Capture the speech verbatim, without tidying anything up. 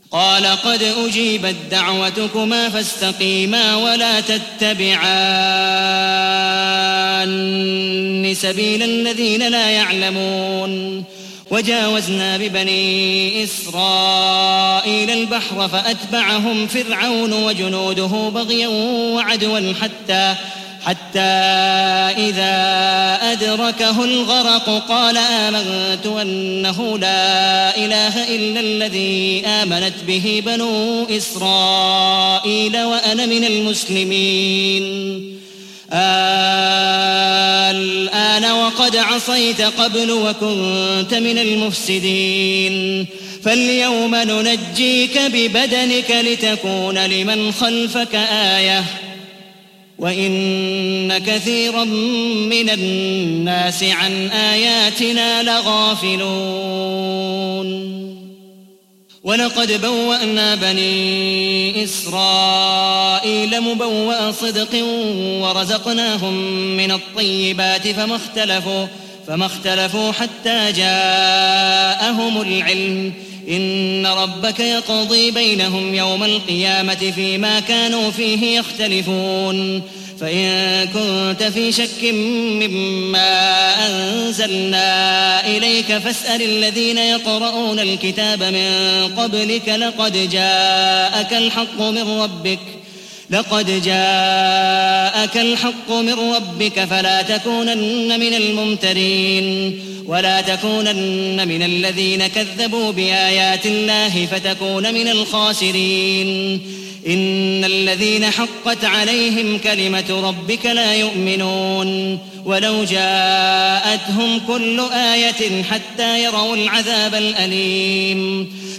قال قد أجيبت دعوتكما فاستقيما ولا تتبعان سبيل الذين لا يعلمون. وجاوزنا ببني إسرائيل البحر فأتبعهم فرعون وجنوده بغيا وعدوا حتى حتى إذا أدركه الغرق قال آمنت أنه لا إله إلا الذي آمنت به بنو إسرائيل وأنا من المسلمين. الآن وقد عصيت قبل وكنت من المفسدين فاليوم ننجيك ببدنك لتكون لمن خلفك آية وإن كثيرا من الناس عن آياتنا لغافلون. ولقد بوأنا بني إسرائيل مبوأ صدق ورزقناهم من الطيبات فما اختلفوا, فما اختلفوا حتى جاءهم العلم إن ربك يقضي بينهم يوم القيامة فيما كانوا فيه يختلفون. فإن كنت في شك مما أنزلنا إليك فاسأل الذين يقرؤون الكتاب من قبلك لقد جاءك الحق من ربك لقد جاءك الحق من ربك فلا تكونن من الممترين ولا تكونن من الذين كذبوا بآيات الله فتكون من الخاسرين. إن الذين حقت عليهم كلمة ربك لا يؤمنون ولو جاءتهم كل آية حتى يروا العذاب الأليم